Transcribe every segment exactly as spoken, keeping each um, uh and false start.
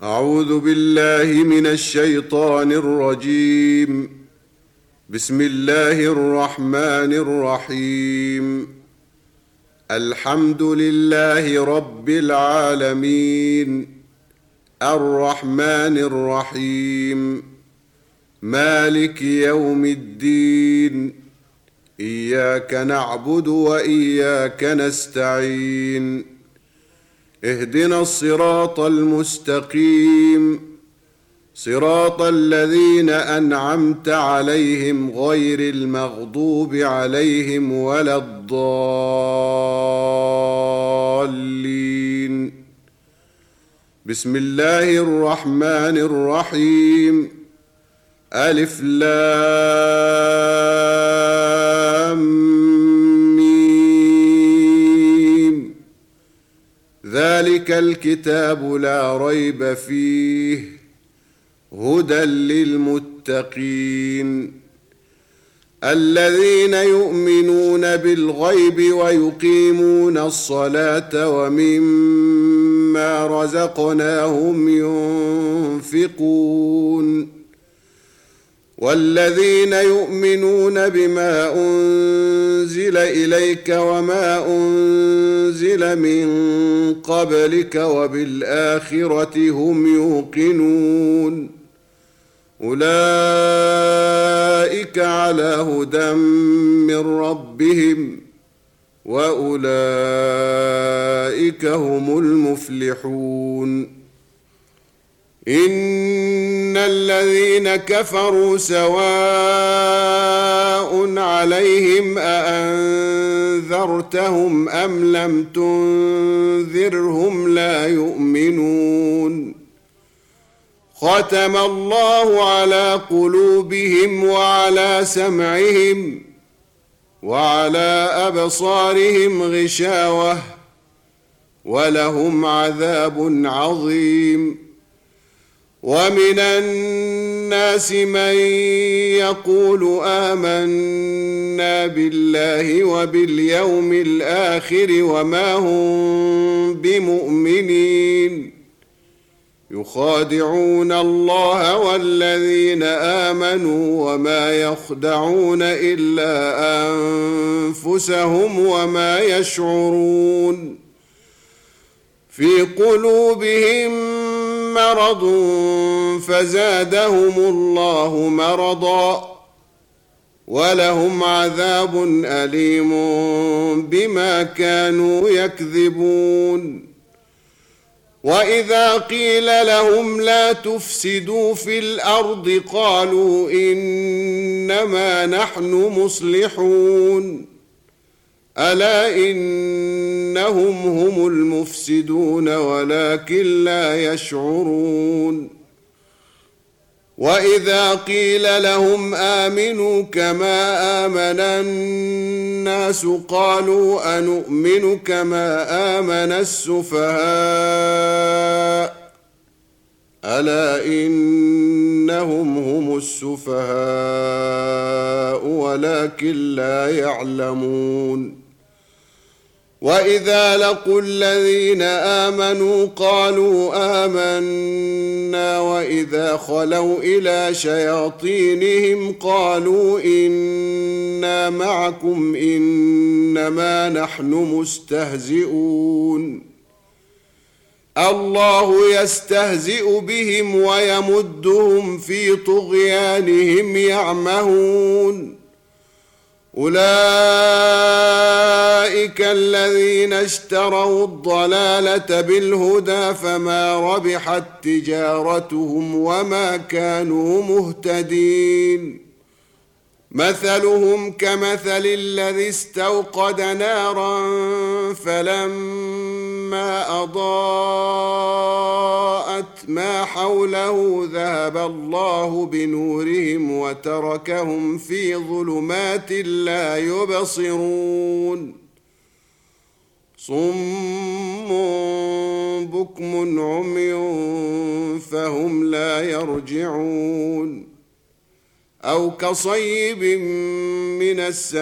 أعوذ بالله من الشيطان الرجيم. بسم الله الرحمن الرحيم. الحمد لله رب العالمين، الرحمن الرحيم، مالك يوم الدين، إياك نعبد وإياك نستعين، اهدنا الصراط المستقيم، صراط الذين أنعمت عليهم غير المغضوب عليهم ولا الضالين. بسم الله الرحمن الرحيم. ألف لام ذلك الكتاب لا ريب فيه هدى للمتقين الذين يؤمنون بالغيب ويقيمون الصلاة ومما رزقناهم ينفقون والذين يؤمنون بما أنزل إليك وما أنزل من قبلك وبالآخرة هم يوقنون أولئك على هدى من ربهم وأولئك هم المفلحون. إن الذين كفروا سواء عليهم أأنذرتهم أم لم تنذرهم لا يؤمنون. ختم الله على قلوبهم وعلى سمعهم وعلى أبصارهم غشاوة ولهم عذاب عظيم. ومن الناس من يقول آمنا بالله وباليوم الآخر وما هم بمؤمنين يخادعون الله والذين آمنوا وما يخدعون إلا أنفسهم وما يشعرون. في قلوبهم مرض فزادهم الله مرضا ولهم عذاب أليم بما كانوا يكذبون. وإذا قيل لهم لا تفسدوا في الأرض قالوا إنما نحن مصلحون ألا إنهم هم المفسدون ولكن لا يشعرون. وإذا قيل لهم آمنوا كما آمن الناس قالوا أنؤمن كما آمن السفهاء ألا إنهم هم السفهاء ولكن لا يعلمون. وإذا لقوا الذين آمنوا قالوا آمنا وإذا خلوا إلى شياطينهم قالوا إنا معكم إنما نحن مستهزئون الله يستهزئ بهم ويمدهم في طغيانهم يعمهون. أولئك الذين اشتروا الضلالة بالهدى فما ربحت تجارتهم وما كانوا مهتدين. مثلهم كمثل الذي استوقد نارا فلما أضاءت ما حوله ذهب الله بنورهم وتركهم في ظلمات لا يبصرون. صم بكم عمي فهم لا يرجعون. أو كصيب من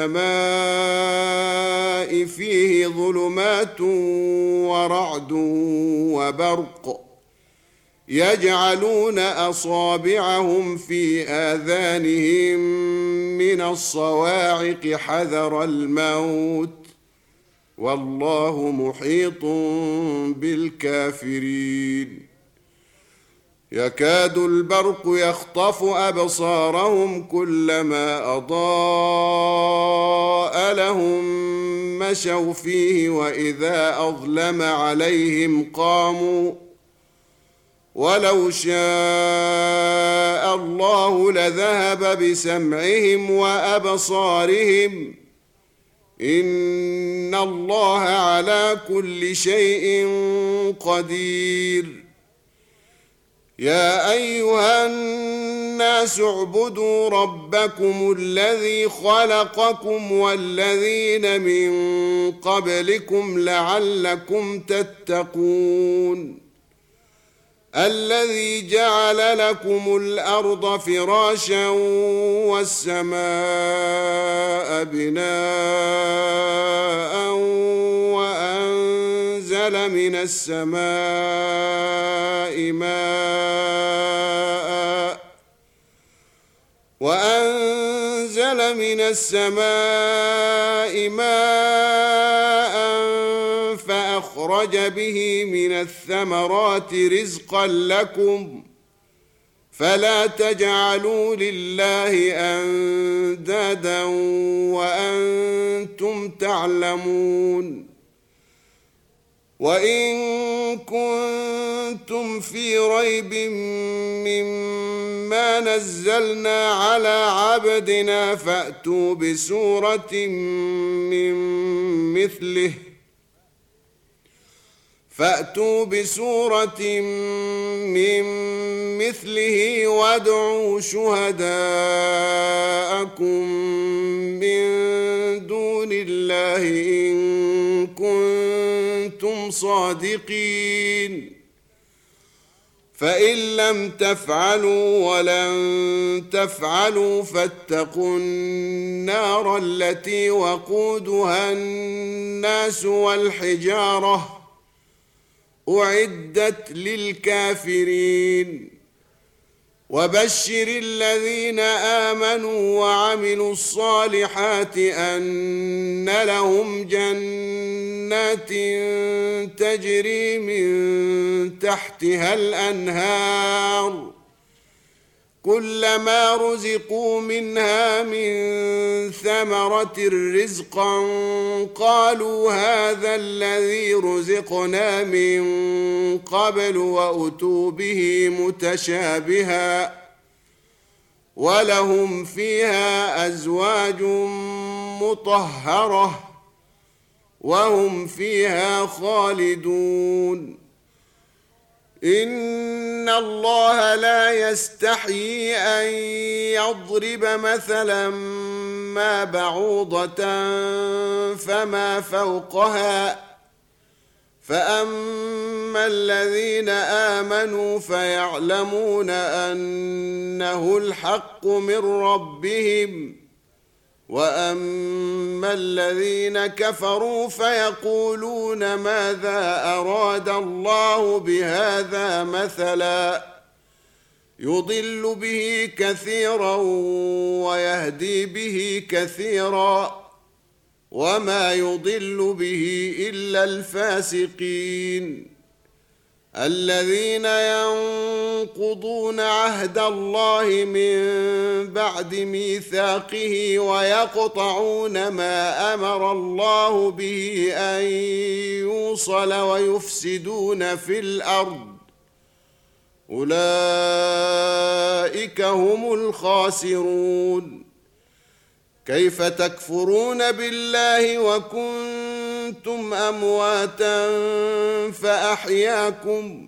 السماء فيه ظلمات ورعد وبرق يجعلون أصابعهم في آذانهم من الصواعق حذر الموت والله محيط بالكافرين يكاد البرق يخطف أبصارهم كلما أضاء لهم مشوا فيه وإذا أظلم عليهم قاموا ولو شاء الله لذهب بسمعهم وأبصارهم إن الله على كل شيء قدير يا أيها الناس اعبدوا ربكم الذي خلقكم والذين من قبلكم لعلكم تتقون الذي جعل لكم الأرض فراشا والسماء بناء وأنزل من السماء ماء وأنزل من السماء ماء فأخرج به من الثمرات رزقا لكم فلا تجعلوا لله أندادا وأنتم تعلمون وإن كنتم في ريب مما نزلنا على عبدنا فأتوا بسورة من مثله فأتوا بسورة من مثله وادعوا شهداءكم من دون الله إن كنتم صادقين فإن لم تفعلوا ولن تفعلوا فاتقوا النار التي وقودها الناس والحجارة أعدت للكافرين وبشر الذين آمنوا وعملوا الصالحات أن لهم جنات تجري من تحتها الأنهار كلما رزقوا منها من ثمرة رزقا قالوا هذا الذي رزقنا من قبل وأتوا به متشابها ولهم فيها أزواج مطهرة وهم فيها خالدون إن الله لا يستحيي أن يضرب مثلا ما بعوضة فما فوقها فأما الذين آمنوا فيعلمون أنه الحق من ربهم وأما الذين كفروا فيقولون ماذا أراد الله بهذا مثلا يضل به كثيرا ويهدي به كثيرا وما يضل به إلا الفاسقين الذين ينقضون عهد الله من بعد ميثاقه ويقطعون ما أمر الله به أن يوصل ويفسدون في الأرض أولئك هم الخاسرون كيف تكفرون بالله وكنتم أمواتا فأحياكم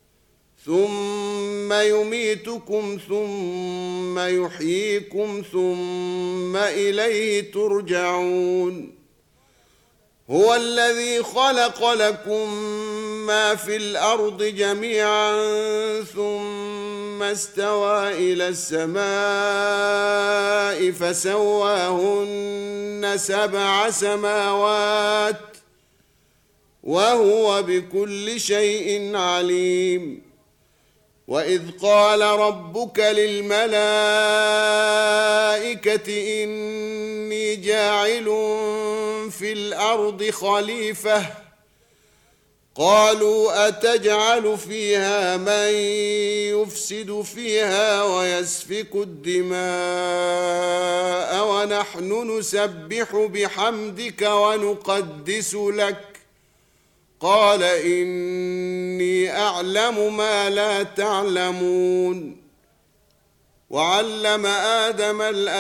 ثم يميتكم ثم يحييكم ثم إليه ترجعون هو الذي خلق لكم ما في الأرض جميعا ثم استوى إلى السماء فسواهن سبع سماوات وهو بكل شيء عليم وإذ قال ربك للملائكة إني جاعل في الأرض خليفة قالوا أتجعل فيها من يفسد فيها ويسفك الدماء ونحن نسبح بحمدك ونقدس لك قال إني أعلم ما لا تعلمون وعلم آدم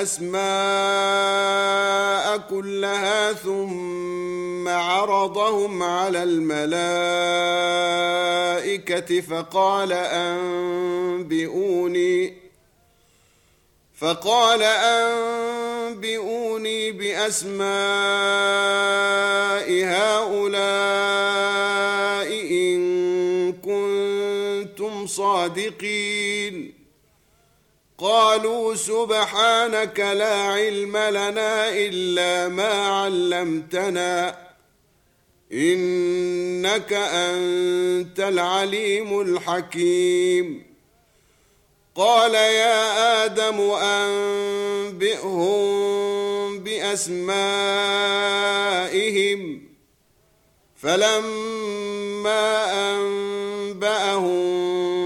الأسماء كلها ثم عرضهم على الملائكة فقال أنبئوني فقال أنبئوني بأسماء هؤلاء إن كنتم صادقين قالوا سبحانك لا علم لنا إلا ما علمتنا إنك أنت العليم الحكيم قال يا آدم أنبئهم بأسمائهم فلما أنبأهم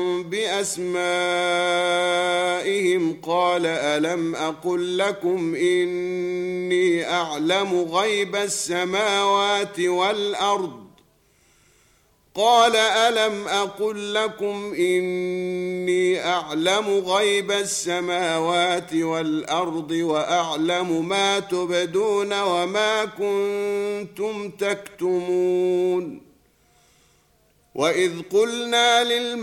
بأسمائهم قال ألم أقل لكم إني أعلم غيب السماوات والأرض قال ألم أقل لكم إني أعلم غيب السماوات والأرض وأعلم ما تبدون وما كنتم تكتمون وإذ قلنا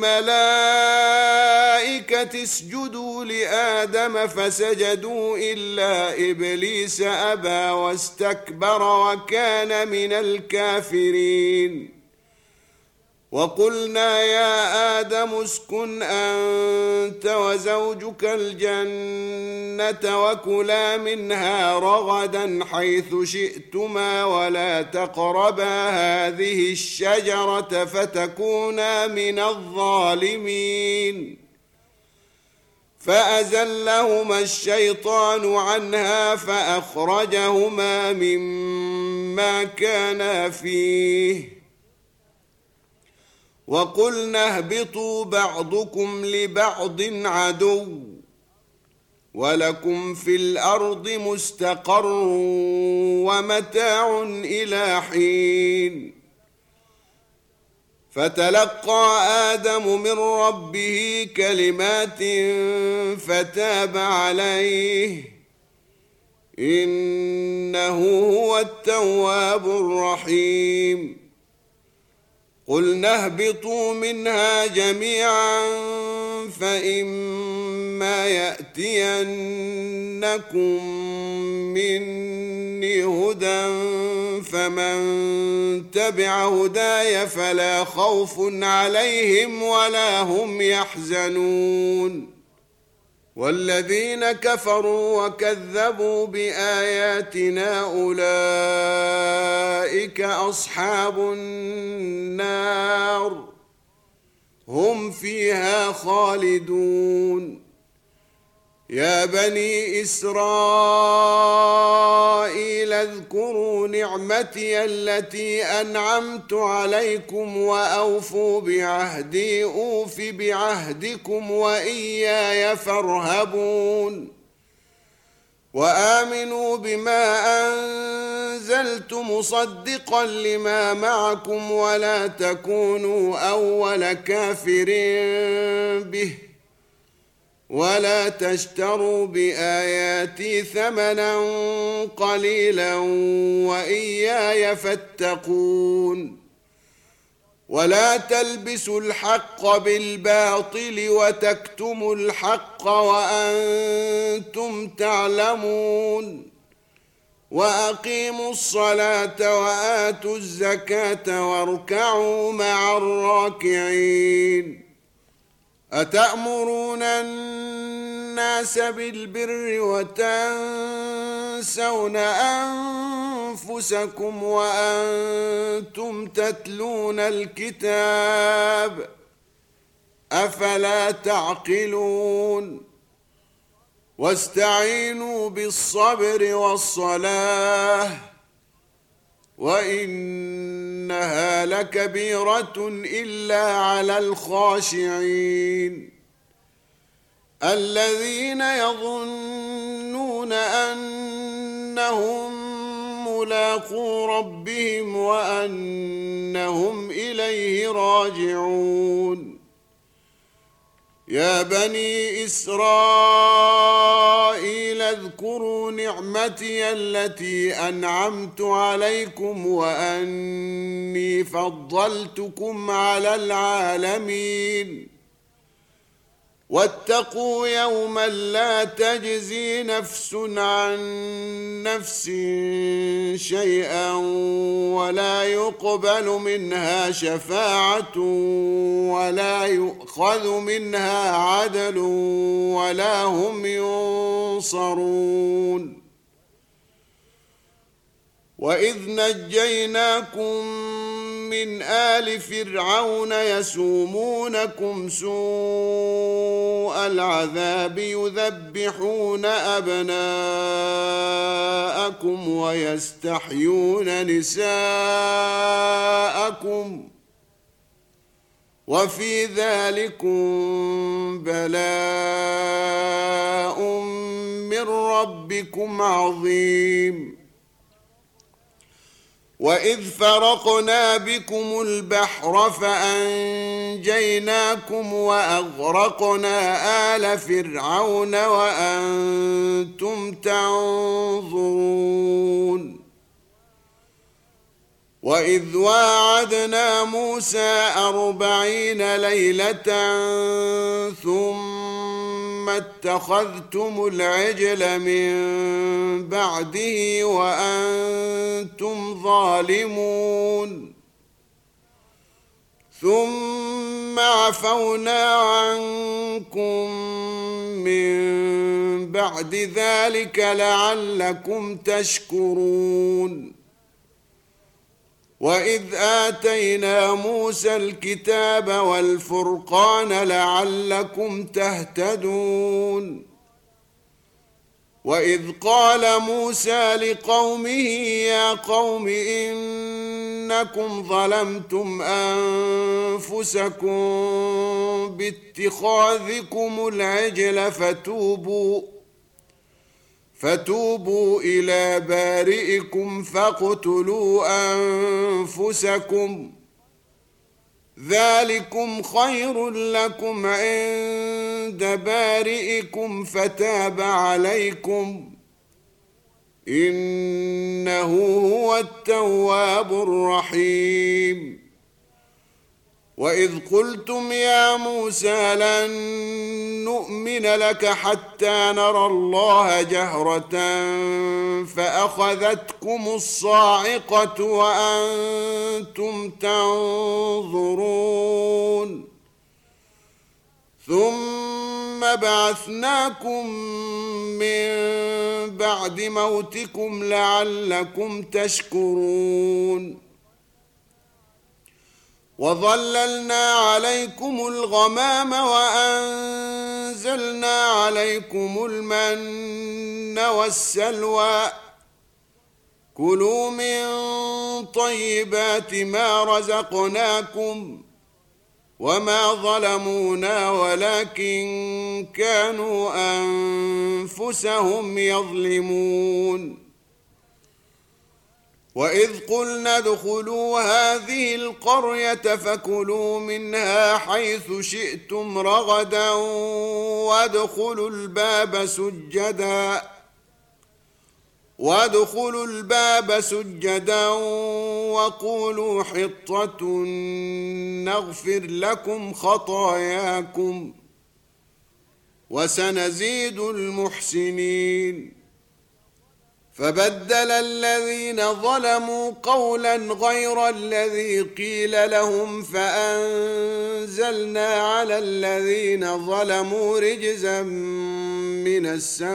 للملائكة اسجدوا لآدم فسجدوا إلا إبليس أبى واستكبر وكان من الكافرين وقلنا يا آدم اسكن أنت وزوجك الجنة وكلا منها رغدا حيث شئتما ولا تقربا هذه الشجرة فتكونا من الظالمين فأزلهما الشيطان عنها فأخرجهما مما كانا فيه وقلنا اهبطوا بعضكم لبعض عدو ولكم في الأرض مستقر ومتاع إلى حين فتلقى آدم من ربه كلمات فتاب عليه إنه هو التواب الرحيم قلنا اهبطوا منها جميعا فإما يأتينكم مني هدى فمن تبع هداي فلا خوف عليهم ولا هم يحزنون والذين كفروا وكذبوا بآياتنا أولئك أصحاب النار هم فيها خالدون يا بني إسرائيل اذكروا نعمتي التي أنعمت عليكم وأوفوا بعهدي أوف بعهدكم وإياي فارهبون وآمنوا بما أنزلت مصدقا لما معكم ولا تكونوا أول كافر به ولا تشتروا بآياتي ثمنا قليلا وإياي فاتقون ولا تلبسوا الحق بالباطل وتكتموا الحق وأنتم تعلمون وأقيموا الصلاة وآتوا الزكاة واركعوا مع الراكعين أتأمرون الناس بالبر وتنسون أنفسكم وأنتم تتلون الكتاب أفلا تعقلون واستعينوا بالصبر والصلاة وإنها لكبيرة إلا على الخاشعين الذين يظنون أنهم ملاقو ربهم وأنهم إليه راجعون يا بني إسرائيل اذكروا نعمتي التي أنعمت عليكم وأني فضلتكم على العالمين واتقوا يوما لا تجزي نفس عن نفس شيئا ولا يقبل منها شفاعة ولا يؤخذ منها عدل ولا هم ينصرون وإذ نجيناكم من آل فرعون يسومونكم سوء العذاب يذبحون أبناءكم ويستحيون نساءكم وفي ذلكم بلاء من ربكم عظيم وإذ فرقنا بكم البحر فأنجيناكم وأغرقنا آل فرعون وأنتم تنظرون وإذ واعدنا موسى أربعين ليلة ثم اتخذتم العجل من بعده وأنتم ظالمون ثم عفونا عنكم من بعد ذلك لعلكم تشكرون وإذ آتينا موسى الكتاب والفرقان لعلكم تهتدون وإذ قال موسى لقومه يا قوم إنكم ظلمتم أنفسكم باتخاذكم العجل فتوبوا فتوبوا إلى بارئكم فاقتلوا أنفسكم ذلكم خير لكم عند بارئكم فتاب عليكم إنه هو التواب الرحيم وإذ قلتم يا موسى لن نؤمن لك حتى نرى الله جهرة فأخذتكم الصاعقة وأنتم تنظرون ثم بعثناكم من بعد موتكم لعلكم تشكرون وظللنا عليكم الغمام وأنزلنا عليكم المن والسلوى كلوا من طيبات ما رزقناكم وما ظلمونا ولكن كانوا أنفسهم يظلمون وإذ قلنا ادخلوا هذه القرية فكلوا منها حيث شئتم رغدا وادخلوا الباب سجدا وادخلوا الباب سجدا وقولوا حطة نغفر لكم خطاياكم وسنزيد المحسنين فبدل الذين ظلموا قولا غير الذي قيل لهم فأنزلنا على الذين ظلموا رجزا من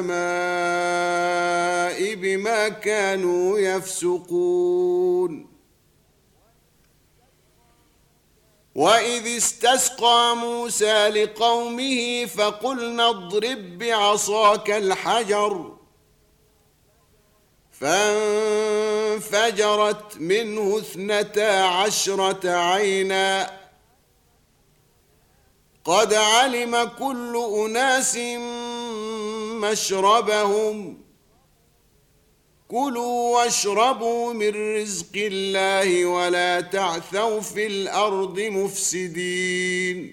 السماء بما كانوا يفسقون وإذ استسقى موسى لقومه فقلنا اضرب بعصاك الحجر فانفجرت منه اثنتا عشرة عينا قد علم كل أناس مشربهم كلوا واشربوا من رزق الله ولا تعثوا في الأرض مفسدين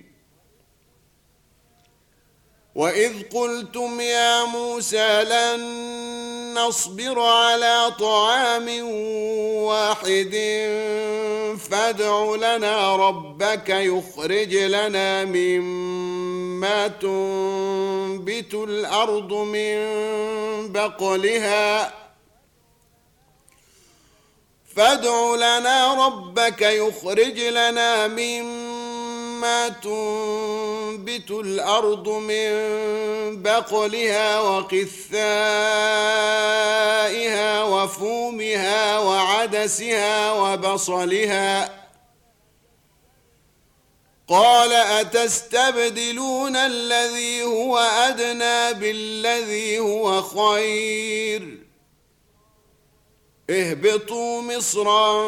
وإذ قلتم يا موسى لن نصبر على طعام واحد فادع لنا ربك يخرج لنا مما تنبت الأرض من بقلها فادع لنا ربك يخرج لنا مما تنبت الأرض من بقلها وقثائها وفومها وعدسها وبصلها قال أتستبدلون الذي هو أدنى بالذي هو خير اهبطوا مصرا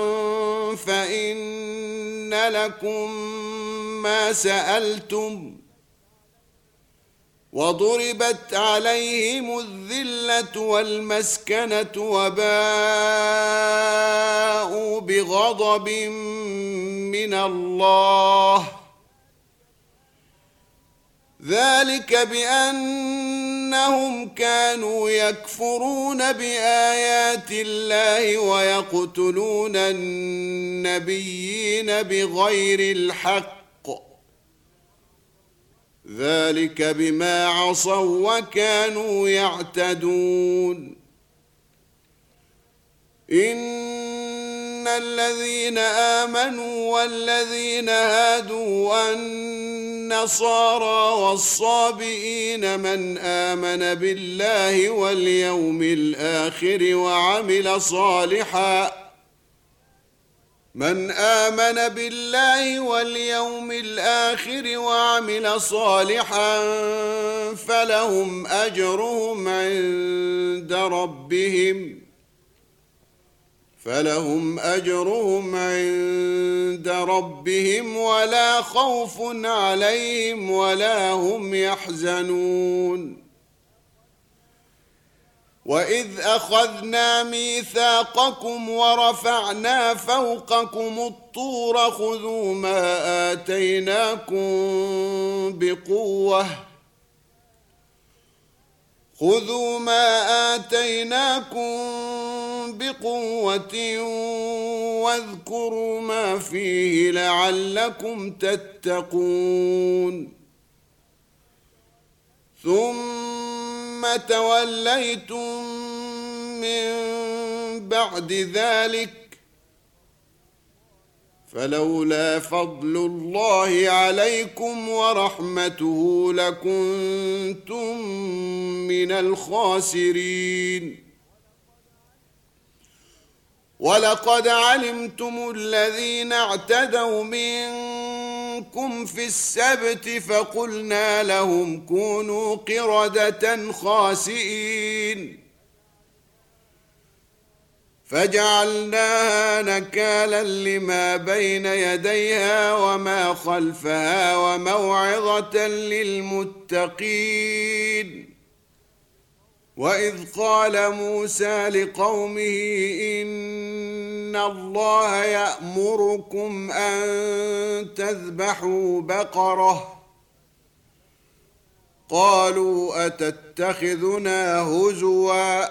فإن لكم ما سألتم وضربت عليهم الذلة والمسكنة وباءوا بغضب من الله ذلك بأنهم كانوا يكفرون بآيات الله ويقتلون النبيين بغير الحق ذلك بما عصوا وكانوا يعتدون إن الذين آمنوا والذين هادوا والنصارى والصابئين من آمن بالله واليوم الآخر وعمل صالحا من آمن بالله واليوم الآخر وعمل صالحا فلهم أجرهم عند ربهم فلهم أجرهم عند ربهم ولا خوف عليهم ولا هم يحزنون وإذ أخذنا ميثاقكم ورفعنا فوقكم الطور خذوا ما آتيناكم بقوة خذوا ما آتيناكم بقوة واذكروا ما فيه لعلكم تتقون ثم توليتم من بعد ذلك فلولا فضل الله عليكم ورحمته لكنتم من الخاسرين ولقد علمتم الذين اعتدوا منكم في السبت فقلنا لهم كونوا قردة خاسئين فجعلناها نكالا لما بين يديها وما خلفها وموعظة للمتقين وإذ قال موسى لقومه إن الله يأمركم أن تذبحوا بقرة قالوا أتتخذنا هزوا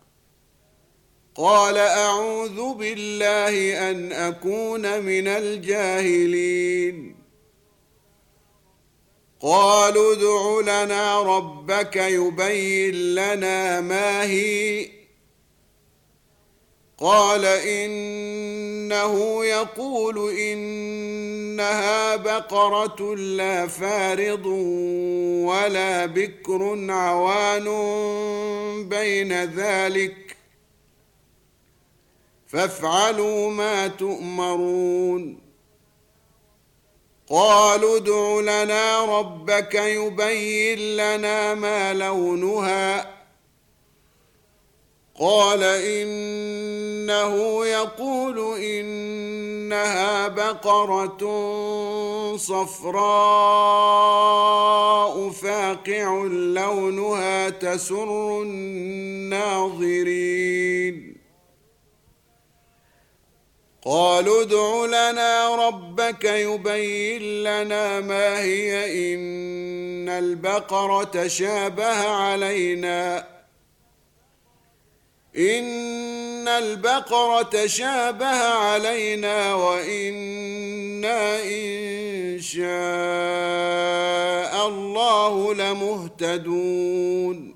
قال أعوذ بالله أن أكون من الجاهلين قالوا ادع لنا ربك يبين لنا ما هي قال إنه يقول إنها بقرة لا فارض ولا بكر عوان بين ذلك فافعلوا ما تؤمرون قالوا ادع لنا ربك يبين لنا ما لونها قال إنه يقول إنها بقرة صفراء فاقع لونها تسر الناظرين قالوا ادع لنا ربك يبين لنا ما هي إن البقرة شابه علينا إن البقرة شابه علينا وإنا إن شاء الله لمهتدون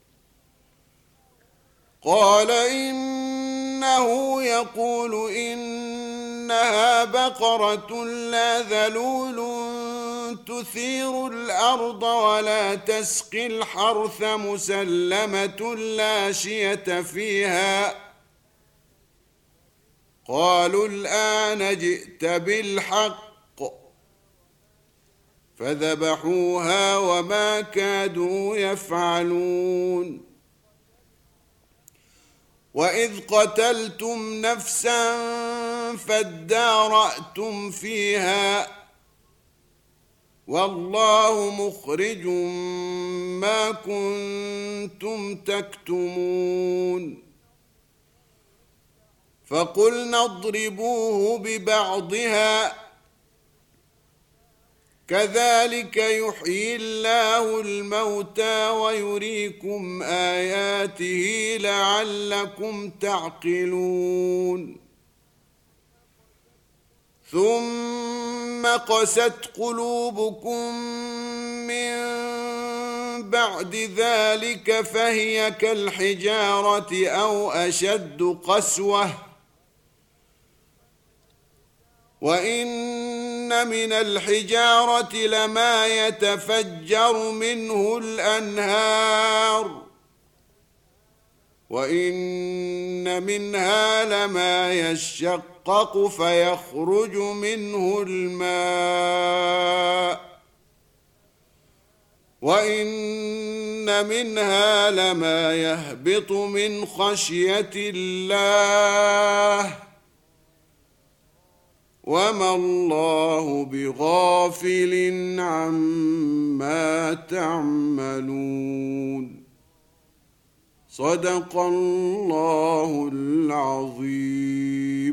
قال إنه يقول إنها بقرة لا ذلول تثير الأرض ولا تسقي الحرث مسلمة لا شية فيها قالوا الآن جئت بالحق فذبحوها وما كادوا يفعلون وإذ قتلتم نفسا فادارأتم فيها والله مخرج ما كنتم تكتمون فقلنا اضربوه ببعضها كذلك يحيي الله الموتى ويريكم آياته لعلكم تعقلون ثم قست قلوبكم من بعد ذلك فهي كالحجارة أو أشد قسوة وإن من الحجارة لما يتفجر منه الأنهار وإن منها لما يشقق فيخرج منه الماء وإن منها لما يهبط من خشية الله وما الله بغافل عما تعملون صدق الله العظيم.